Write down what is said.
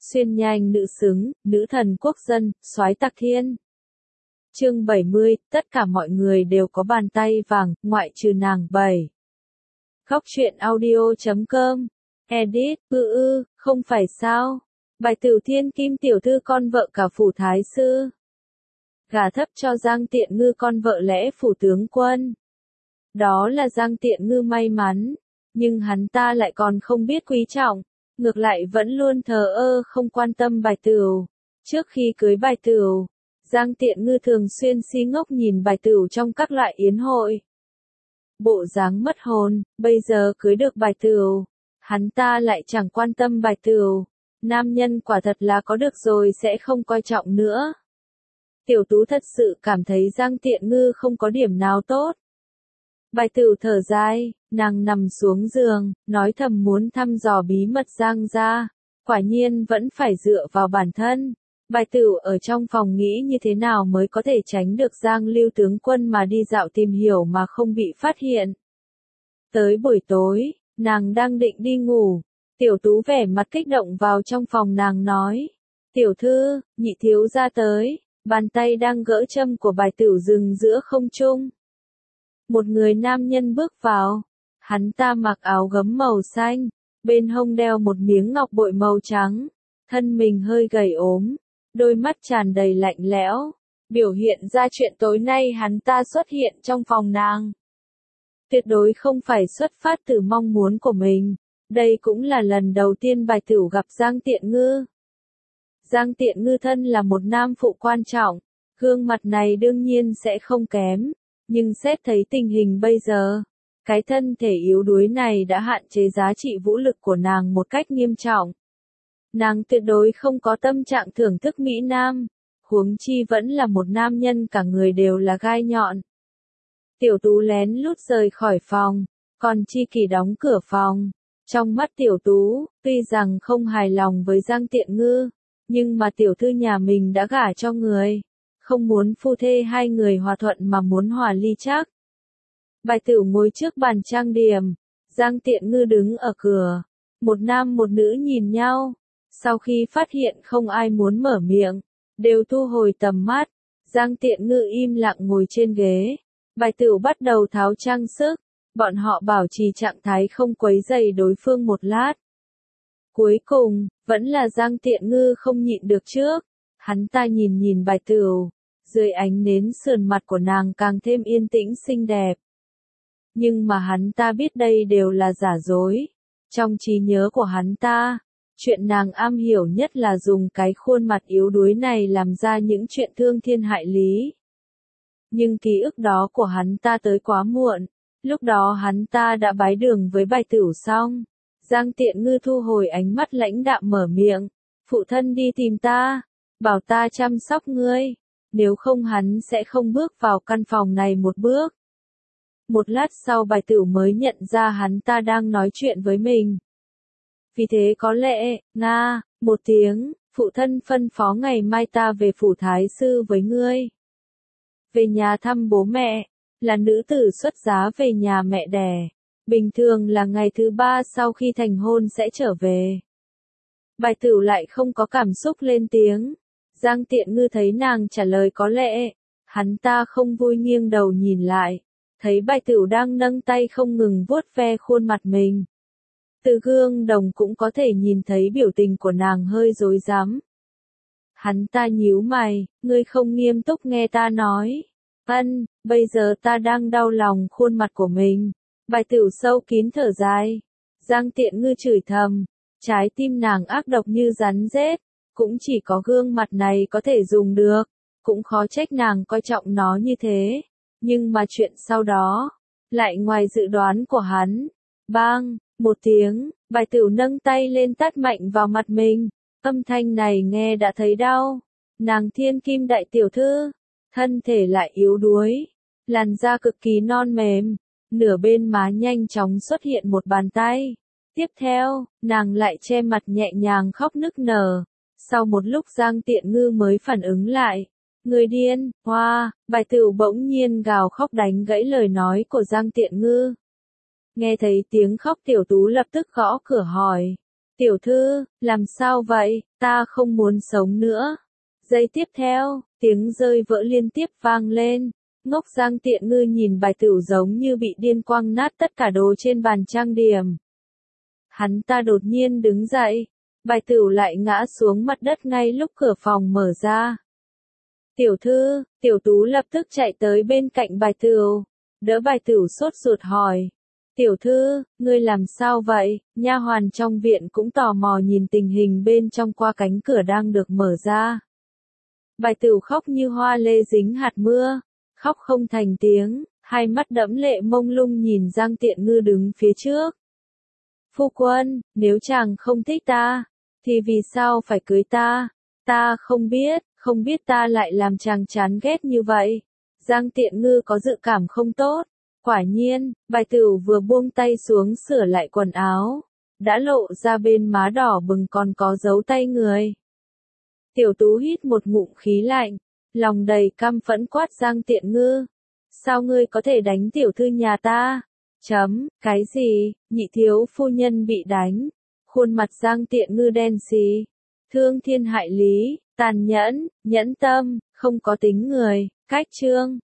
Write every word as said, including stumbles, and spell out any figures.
Xuyên nhanh nữ xứng, nữ thần quốc dân, soái tạc thiên. Chương bảy mươi, tất cả mọi người đều có bàn tay vàng, ngoại trừ nàng. bảy. Khóc chuyện audio chấm com. Edit, ư ư, không phải sao? Bài tử thiên kim tiểu thư con vợ cả phủ thái sư. Gả thấp cho Giang Tiện Ngư con vợ lẽ phủ tướng quân. Đó là Giang Tiện Ngư may mắn, nhưng hắn ta lại còn không biết quý trọng, ngược lại vẫn luôn thờ ơ không quan tâm Bài Tửu. Trước khi cưới Bài Tửu, Giang Tiện Ngư thường xuyên si ngốc nhìn Bài Tửu trong các loại yến hội. Bộ dáng mất hồn, bây giờ cưới được Bài Tửu, hắn ta lại chẳng quan tâm Bài Tửu. Nam nhân quả thật là có được rồi sẽ không coi trọng nữa. Tiểu Tú thật sự cảm thấy Giang Tiện Ngư không có điểm nào tốt. Bài Tửu thở dài, nàng nằm xuống giường, nói thầm muốn thăm dò bí mật Giang gia, quả nhiên vẫn phải dựa vào bản thân. Bài Tửu ở trong phòng nghĩ như thế nào mới có thể tránh được Giang Lưu tướng quân mà đi dạo tìm hiểu mà không bị phát hiện. Tới buổi tối, nàng đang định đi ngủ, Tiểu Tú vẻ mặt kích động vào trong phòng nàng nói: "Tiểu thư, nhị thiếu gia tới." Bàn tay đang gỡ châm của Bài Tửu dừng giữa không trung. Một người nam nhân bước vào, hắn ta mặc áo gấm màu xanh, bên hông đeo một miếng ngọc bội màu trắng, thân mình hơi gầy ốm, đôi mắt tràn đầy lạnh lẽo, biểu hiện ra chuyện tối nay hắn ta xuất hiện trong phòng nàng. Tuyệt đối không phải xuất phát từ mong muốn của mình, đây cũng là lần đầu tiên Bài Tửu gặp Giang Tiện Ngư. Giang Tiện Ngư thân là một nam phụ quan trọng, gương mặt này đương nhiên sẽ không kém. Nhưng xét thấy tình hình bây giờ, cái thân thể yếu đuối này đã hạn chế giá trị vũ lực của nàng một cách nghiêm trọng. Nàng tuyệt đối không có tâm trạng thưởng thức Mỹ Nam, huống chi vẫn là một nam nhân cả người đều là gai nhọn. Tiểu Tú lén lút rời khỏi phòng, còn Chi Kỳ đóng cửa phòng. Trong mắt Tiểu Tú, tuy rằng không hài lòng với Giang Tiện Ngư, nhưng mà tiểu thư nhà mình đã gả cho người. Không muốn phu thê hai người hòa thuận mà muốn hòa ly chắc. Bài Tửu ngồi trước bàn trang điểm, Giang Tiện Ngư đứng ở cửa, một nam một nữ nhìn nhau, sau khi phát hiện không ai muốn mở miệng, đều thu hồi tầm mắt, Giang Tiện Ngư im lặng ngồi trên ghế, Bài Tửu bắt đầu tháo trang sức, bọn họ bảo trì trạng thái không quấy rầy đối phương một lát. Cuối cùng, vẫn là Giang Tiện Ngư không nhịn được trước. Hắn ta nhìn nhìn Bài Tửu, dưới ánh nến sườn mặt của nàng càng thêm yên tĩnh xinh đẹp. Nhưng mà hắn ta biết đây đều là giả dối. Trong trí nhớ của hắn ta, chuyện nàng am hiểu nhất là dùng cái khuôn mặt yếu đuối này làm ra những chuyện thương thiên hại lý. Nhưng ký ức đó của hắn ta tới quá muộn, lúc đó hắn ta đã bái đường với Bài Tửu xong. Giang Tiện Ngư thu hồi ánh mắt lãnh đạm mở miệng, phụ thân đi tìm ta, bảo ta chăm sóc ngươi, nếu không hắn sẽ không bước vào căn phòng này một bước. Một lát sau Bài Tửu mới nhận ra hắn ta đang nói chuyện với mình. Vì thế có lẽ, Nga, một tiếng, phụ thân phân phó ngày mai ta về phủ thái sư với ngươi. Về nhà thăm bố mẹ, là nữ tử xuất giá về nhà mẹ đẻ. Bình thường là ngày thứ ba sau khi thành hôn sẽ trở về. Bài Tửu lại không có cảm xúc lên tiếng. Giang Tiện Ngư thấy nàng trả lời có lẽ, hắn ta không vui nghiêng đầu nhìn lại, thấy Bài Tửu đang nâng tay không ngừng vuốt ve khuôn mặt mình. Từ gương đồng cũng có thể nhìn thấy biểu tình của nàng hơi rối rắm. Hắn ta nhíu mày, ngươi không nghiêm túc nghe ta nói. Ân, bây giờ ta đang đau lòng khuôn mặt của mình. Bài Tửu sâu kín thở dài. Giang Tiện Ngư chửi thầm, trái tim nàng ác độc như rắn rết, cũng chỉ có gương mặt này có thể dùng được, cũng khó trách nàng coi trọng nó như thế. Nhưng mà chuyện sau đó, lại ngoài dự đoán của hắn. Bang, một tiếng, Bài Tửu nâng tay lên tát mạnh vào mặt mình, âm thanh này nghe đã thấy đau. Nàng thiên kim đại tiểu thư, thân thể lại yếu đuối, làn da cực kỳ non mềm. Nửa bên má nhanh chóng xuất hiện một bàn tay. Tiếp theo, nàng lại che mặt nhẹ nhàng khóc nức nở. Sau một lúc Giang Tiện Ngư mới phản ứng lại. Người điên, hoa, Bài Tửu bỗng nhiên gào khóc đánh gãy lời nói của Giang Tiện Ngư. Nghe thấy tiếng khóc Tiểu Tú lập tức gõ cửa hỏi. Tiểu thư, làm sao vậy, ta không muốn sống nữa. Giây tiếp theo, tiếng rơi vỡ liên tiếp vang lên. Ngốc Giang Tiện Ngư nhìn Bài Tửu giống như bị điên quăng nát tất cả đồ trên bàn trang điểm. Hắn ta đột nhiên đứng dậy. Bài Tửu lại ngã xuống mặt đất ngay lúc cửa phòng mở ra. Tiểu thư, Tiểu Tú lập tức chạy tới bên cạnh Bài Tửu, đỡ Bài Tửu sốt ruột hỏi. Tiểu thư, ngươi làm sao vậy? Nha hoàn trong viện cũng tò mò nhìn tình hình bên trong qua cánh cửa đang được mở ra. Bài Tửu khóc như hoa lê dính hạt mưa, khóc không thành tiếng, hai mắt đẫm lệ mông lung nhìn Giang Tiện Ngư đứng phía trước. Phu quân, nếu chàng không thích ta, thì vì sao phải cưới ta? Ta không biết, không biết ta lại làm chàng chán ghét như vậy. Giang Tiện Ngư có dự cảm không tốt. Quả nhiên, Bài Tửu vừa buông tay xuống sửa lại quần áo, đã lộ ra bên má đỏ bừng còn có dấu tay người. Tiểu Tú hít một ngụm khí lạnh, lòng đầy căm phẫn quát Giang Tiện Ngư. Sao ngươi có thể đánh tiểu thư nhà ta? Chấm, cái gì, nhị thiếu phu nhân bị đánh. Khuôn mặt Giang Tiện Ngư đen xì. Thương thiên hại lý, tàn nhẫn, nhẫn tâm, không có tính người, cách chương.